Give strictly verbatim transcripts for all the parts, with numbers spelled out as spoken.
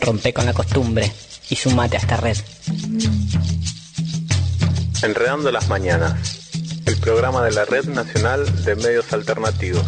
Rompe con la costumbre y sumate a esta red. Enredando las Mañanas, el programa de la Red Nacional de Medios Alternativos.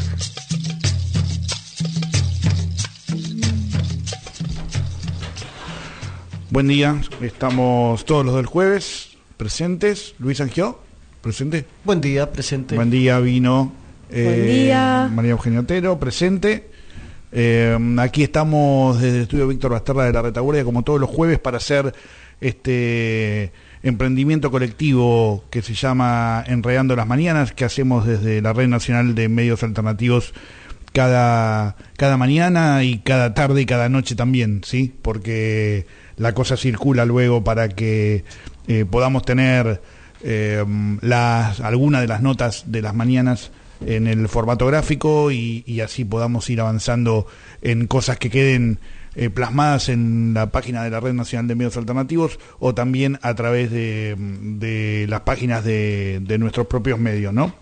Buen día, estamos todos los del jueves presentes. Luis Angió, presente. Buen día, presente. Buen día, Vino. Buen eh, día. María Eugenia Otero, presente. Eh, aquí estamos desde el estudio Víctor Basterra de la Retaguardia, como todos los jueves, para hacer este emprendimiento colectivo que se llama Enredando las Mañanas, que hacemos desde la Red Nacional de Medios Alternativos cada, cada mañana y cada tarde y cada noche también, ¿sí? Porque la cosa circula luego para que eh, podamos tener eh, las algunas de las notas de las mañanas en el formato gráfico y, y así podamos ir avanzando en cosas que queden eh, plasmadas en la página de la Red Nacional de Medios Alternativos o también a través de, de las páginas de, de nuestros propios medios, ¿no?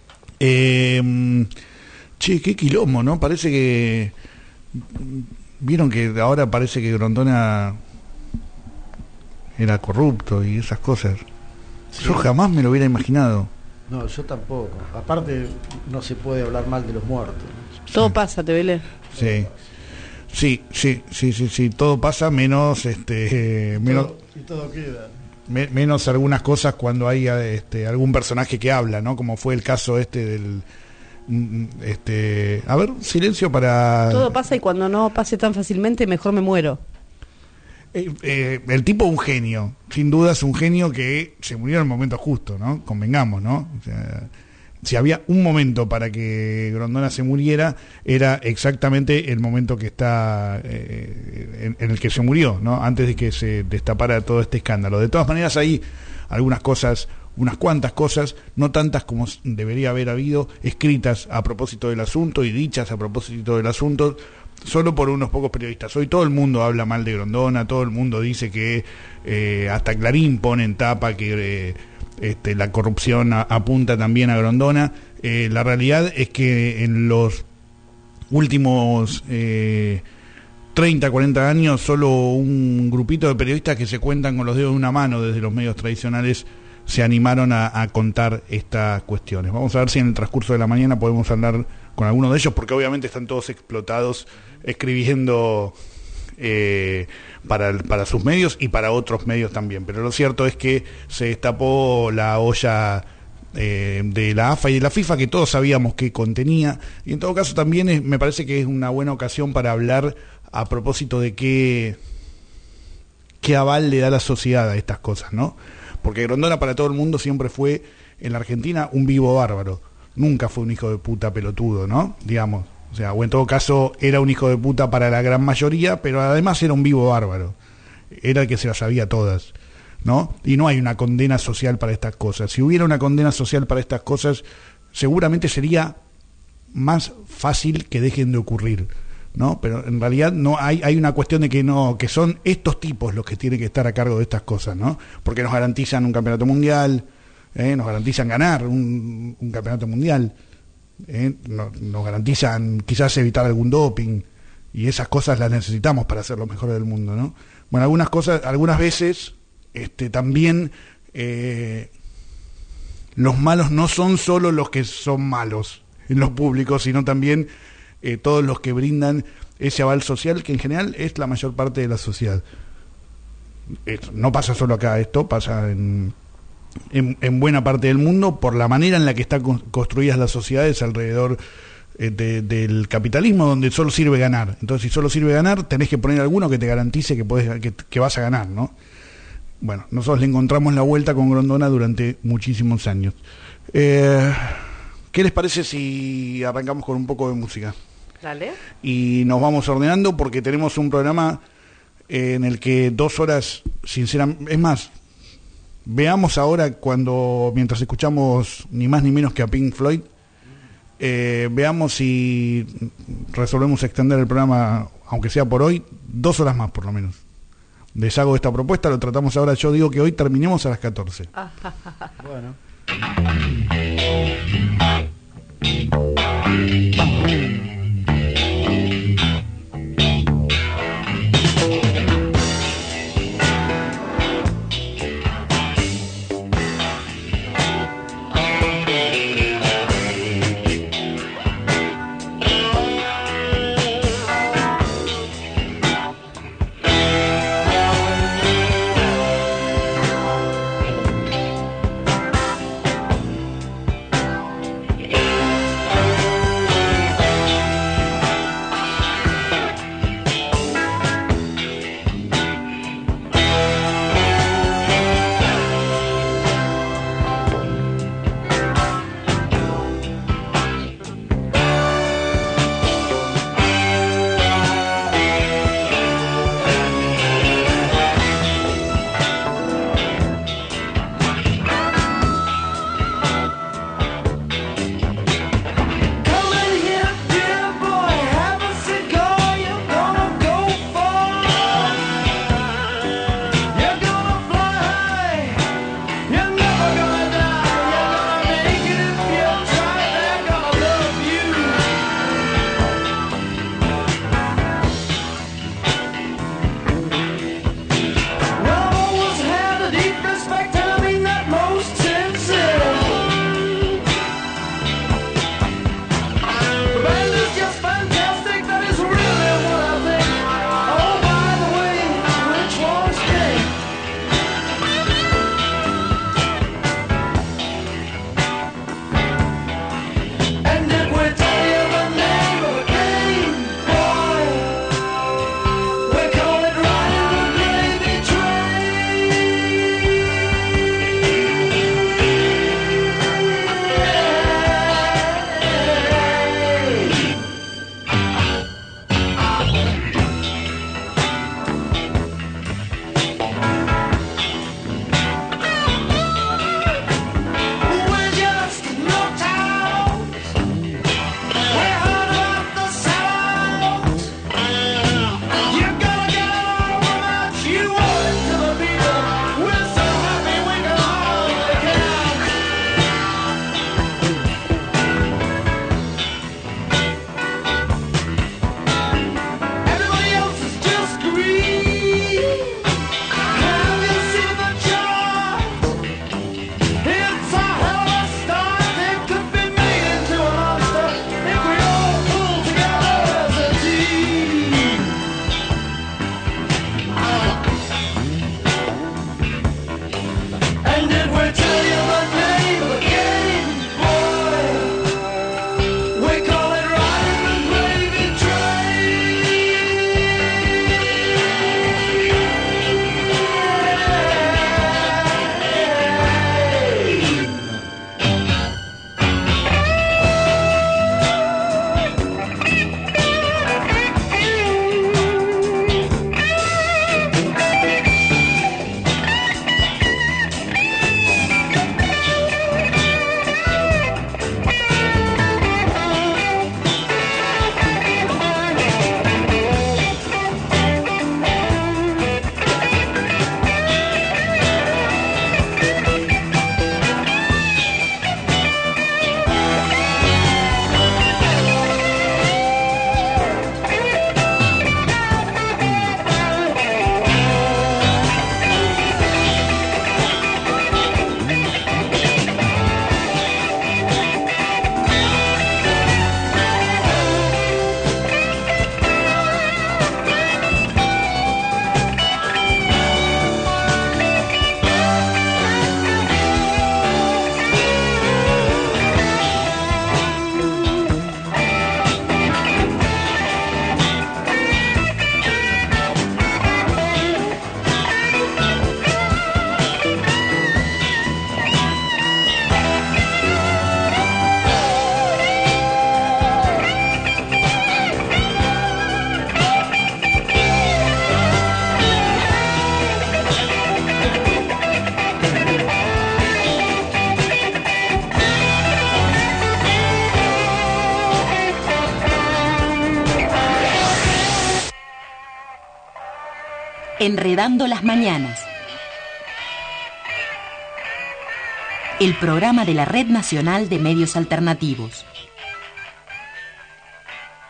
Eh, che, qué quilombo, ¿no? Parece que... Vieron que ahora parece que Grondona era corrupto y esas cosas. Sí. Yo jamás me lo hubiera imaginado. No, yo tampoco. Aparte, no se puede hablar mal de los muertos. Todo sí. pasa, te velé. Sí. Sí, sí, sí, sí, sí, todo pasa menos este eh, menos todo, y todo queda. Me, menos algunas cosas cuando hay este algún personaje que habla, ¿no? Como fue el caso este del este, a ver, silencio para... Todo pasa y cuando no pase tan fácilmente mejor me muero. Eh, eh, el tipo un genio, sin duda es un genio que se murió en el momento justo, ¿no? Convengamos, ¿no? O sea, si había un momento para que Grondona se muriera, era exactamente el momento que está eh, en, en el que se murió, ¿no? Antes de que se destapara todo este escándalo. De todas maneras, hay algunas cosas, unas cuantas cosas, no tantas como debería haber habido, escritas a propósito del asunto y dichas a propósito del asunto, solo por unos pocos periodistas. Hoy todo el mundo habla mal de Grondona, todo el mundo dice que eh, hasta Clarín pone en tapa que eh, este, la corrupción a, apunta también a Grondona. Eh, la realidad es que en los últimos eh, treinta, cuarenta años solo un grupito de periodistas que se cuentan con los dedos de una mano desde los medios tradicionales se animaron a, a contar estas cuestiones. Vamos a ver si en el transcurso de la mañana podemos hablar con alguno de ellos, porque obviamente están todos explotados escribiendo eh, para, para sus medios y para otros medios también. Pero lo cierto es que se destapó la olla eh, de la A F A y de la FIFA, que todos sabíamos que contenía, y en todo caso también es, me parece que es una buena ocasión para hablar a propósito de qué, qué aval le da la sociedad a estas cosas, ¿no? Porque Grondona para todo el mundo siempre fue, en la Argentina, un vivo bárbaro. Nunca fue un hijo de puta pelotudo, ¿no? Digamos. O sea, o en todo caso era un hijo de puta para la gran mayoría, pero además era un vivo bárbaro. Era el que se las sabía todas, ¿no? Y no hay una condena social para estas cosas. Si hubiera una condena social para estas cosas, seguramente sería más fácil que dejen de ocurrir, ¿no? Pero en realidad no hay hay una cuestión de que no que son estos tipos los que tienen que estar a cargo de estas cosas, ¿no? Porque nos garantizan un campeonato mundial, ¿eh? Nos garantizan ganar un, un campeonato mundial, ¿eh? nos, nos garantizan quizás evitar algún doping, y esas cosas las necesitamos para ser los mejores del mundo, ¿no? Bueno, algunas cosas, algunas veces este también eh, los malos no son solo los que son malos en los públicos, sino también Eh, todos los que brindan ese aval social, que en general es la mayor parte de la sociedad. Esto no pasa solo acá, esto pasa en, en, en buena parte del mundo, por la manera en la que están construidas las sociedades alrededor eh, de, del capitalismo, donde solo sirve ganar. Entonces, si solo sirve ganar, tenés que poner alguno que te garantice que, podés, que, que vas a ganar, ¿no? Bueno, nosotros le encontramos la vuelta con Grondona durante muchísimos años. Eh, ¿Qué les parece si arrancamos con un poco de música? Dale. Y nos vamos ordenando porque tenemos un programa en el que dos horas, sinceramente, es más, veamos ahora cuando, mientras escuchamos ni más ni menos que a Pink Floyd, eh, veamos si resolvemos extender el programa, aunque sea por hoy, dos horas más por lo menos. Les hago esta propuesta, lo tratamos ahora, yo digo que hoy terminemos a las catorce. Bueno. Enredando las Mañanas. El programa de la Red Nacional de Medios Alternativos.